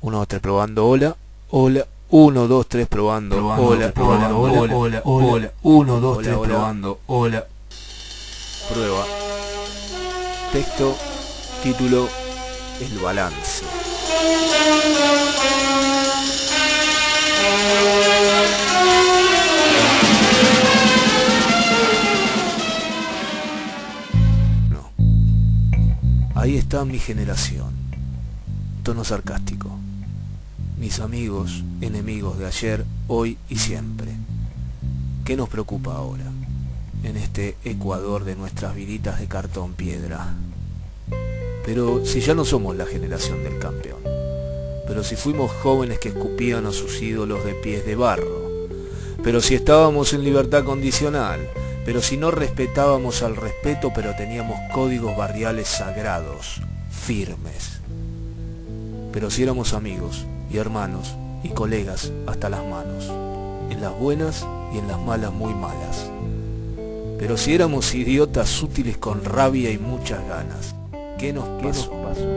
1, 2, 3 probando, hola, hola, 1, 2, 3 probando, hola, hola, hola, hola, hola, 1, 2, 3 probando, hola. Prueba. Texto, título, el balance. No. Ahí está mi generación. Tono sarcástico. Mis amigos, enemigos de ayer, hoy y siempre. ¿Qué nos preocupa ahora? En este Ecuador de nuestras viditas de cartón piedra. Pero si ya no somos la generación del campeón. Pero si fuimos jóvenes que escupían a sus ídolos de pies de barro. Pero si estábamos en libertad condicional. Pero si no respetábamos al respeto, pero teníamos códigos barriales sagrados, firmes. Pero si éramos amigos y hermanos y colegas hasta las manos, en las buenas y en las malas muy malas. Pero si éramos idiotas útiles con rabia y muchas ganas, ¿qué nos pasó?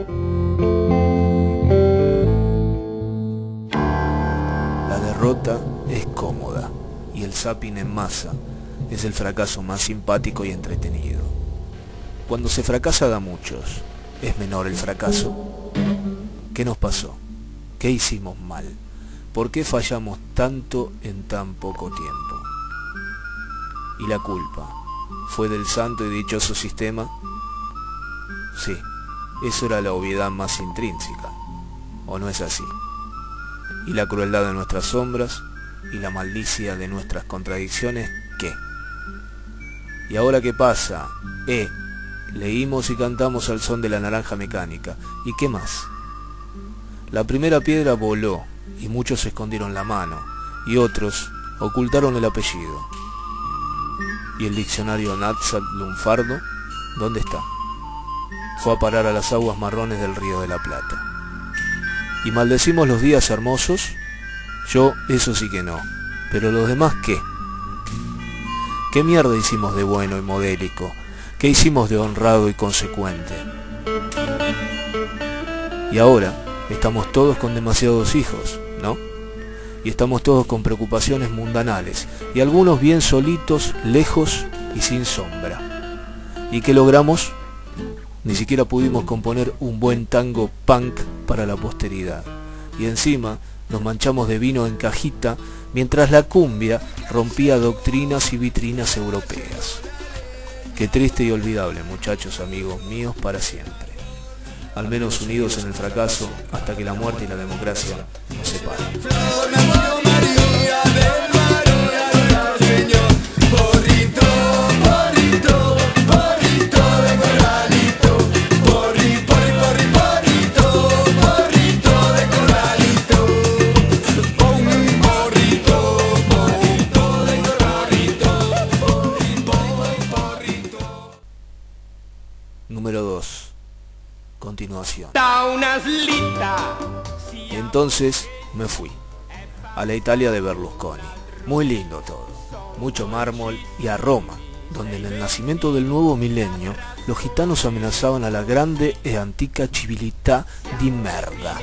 La derrota es cómoda y el zapping en masa es el fracaso más simpático y entretenido. Cuando se fracasa da muchos, es menor el fracaso. ¿Qué nos pasó? ¿Qué hicimos mal? ¿Por qué fallamos tanto en tan poco tiempo? ¿Y la culpa fue del santo y dichoso sistema? Sí, eso era la obviedad más intrínseca, ¿o no es así? ¿Y la crueldad de nuestras sombras y la malicia de nuestras contradicciones, qué? ¿Y ahora qué pasa? Leímos y cantamos al son de la naranja mecánica, ¿y qué más? La primera piedra voló y muchos escondieron la mano y otros ocultaron el apellido. ¿Y el diccionario Natsat Lunfardo? ¿Dónde está? Fue a parar a las aguas marrones del Río de la Plata. ¿Y maldecimos los días hermosos? Yo eso sí que no. ¿Pero los demás qué? ¿Qué mierda hicimos de bueno y modélico? ¿Qué hicimos de honrado y consecuente? Y ahora estamos todos con demasiados hijos, ¿no? Y estamos todos con preocupaciones mundanales, y algunos bien solitos, lejos y sin sombra. ¿Y qué logramos? Ni siquiera pudimos componer un buen tango punk para la posteridad. Y encima nos manchamos de vino en cajita, mientras la cumbia rompía doctrinas y vitrinas europeas. Qué triste y olvidable, muchachos, amigos míos, para siempre. Al menos unidos en el fracaso, hasta que la muerte y la democracia nos separen. Número 2. Continuación. Y entonces me fui a la Italia de Berlusconi. Muy lindo todo, mucho mármol, y a Roma, donde en el nacimiento del nuevo milenio los gitanos amenazaban a la grande e antica civiltà di merda.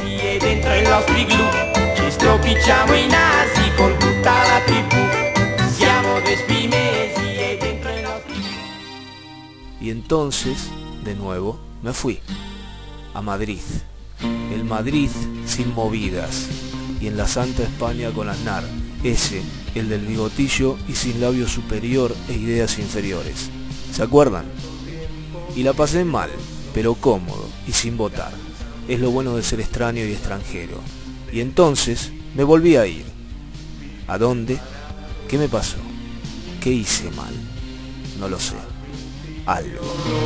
Y entonces, de nuevo, me fui a Madrid. El Madrid sin movidas. Y en la Santa España con Aznar. Ese, el del bigotillo y sin labio superior e ideas inferiores. ¿Se acuerdan? Y la pasé mal, pero cómodo y sin votar. Es lo bueno de ser extraño y extranjero. Y entonces me volví a ir. ¿A dónde? ¿Qué me pasó? ¿Qué hice mal? No lo sé. Algo.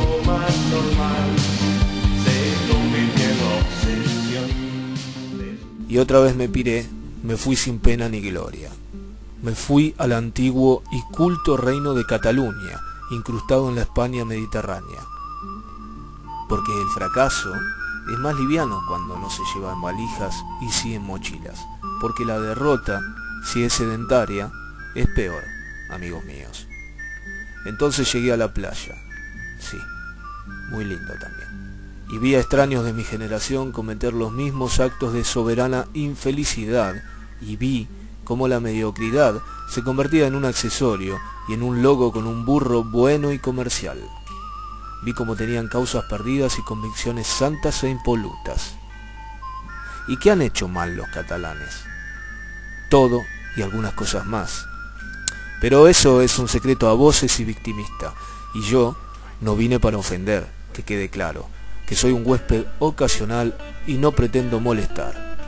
Y otra vez me piré, me fui sin pena ni gloria. Me fui al antiguo y culto reino de Cataluña, incrustado en la España mediterránea. Porque el fracaso es más liviano cuando no se lleva en valijas y sí en mochilas. Porque la derrota, si es sedentaria, es peor, amigos míos. Entonces llegué a la playa. Sí, muy lindo también. y vi a extraños de mi generación cometer los mismos actos de soberana infelicidad, y vi cómo la mediocridad se convertía en un accesorio y en un logo con un burro bueno y comercial. Vi cómo tenían causas perdidas y convicciones santas e impolutas. ¿Y qué han hecho mal los catalanes? Todo y algunas cosas más. Pero eso es un secreto a voces y victimista, y yo no vine para ofender, que quede claro, que soy un huésped ocasional y no pretendo molestar.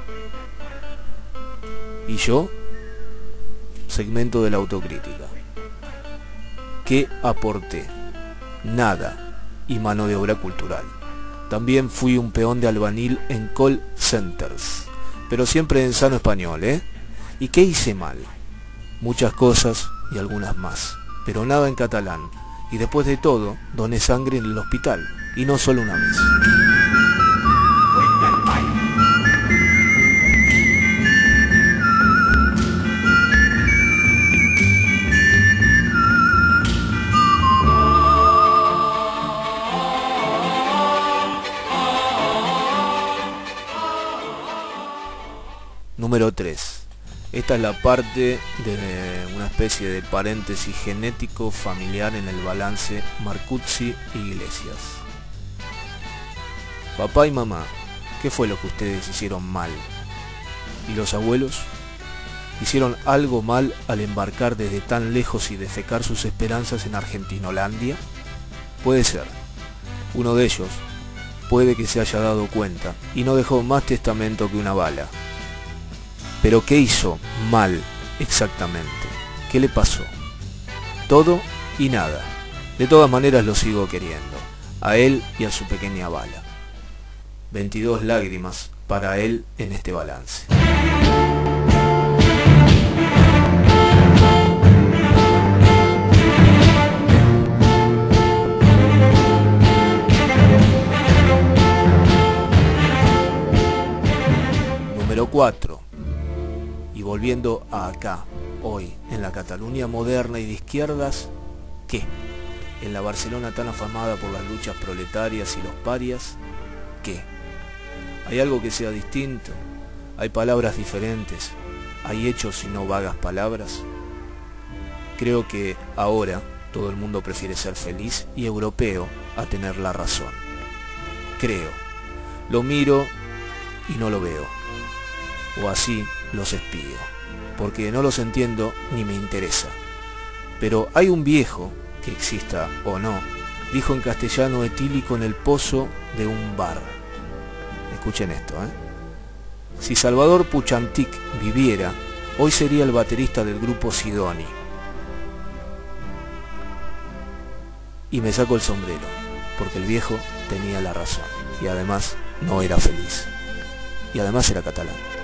Y yo, segmento de la autocrítica. ¿Qué aporté? Nada, y mano de obra cultural. También fui un peón de albañil en call centers, pero siempre en sano español, ¿eh? ¿Y qué hice mal? Muchas cosas y algunas más, pero nada en catalán, y después de todo, doné sangre en el hospital, y no solo una vez. Número 3. Esta es la parte de una especie de paréntesis genético familiar en el balance Marcuzzi-Iglesias. Papá y mamá, ¿qué fue lo que ustedes hicieron mal? ¿Y los abuelos? ¿Hicieron algo mal al embarcar desde tan lejos y defecar sus esperanzas en Argentinolandia? Puede ser. Uno de ellos puede que se haya dado cuenta y no dejó más testamento que una bala. Pero ¿qué hizo mal exactamente? ¿Qué le pasó? Todo y nada. De todas maneras lo sigo queriendo, a él y a su pequeña bala. 22 lágrimas para él en este balance. Número 4. Y volviendo a acá, hoy, en la Cataluña moderna y de izquierdas, ¿qué? En la Barcelona tan afamada por las luchas proletarias y los parias, ¿qué? ¿Hay algo que sea distinto? ¿Hay palabras diferentes? ¿Hay hechos y no vagas palabras? Creo que ahora todo el mundo prefiere ser feliz y europeo a tener la razón. Creo. Lo miro y no lo veo. O así los espío, porque no los entiendo ni me interesa. Pero hay un viejo, que exista o no, dijo en castellano etílico en el pozo de un bar. Escuchen esto, Si Salvador Puchantik viviera, hoy sería el baterista del grupo Sidoni. Y me saco el sombrero, porque el viejo tenía la razón, y además no era feliz. Y además era catalán.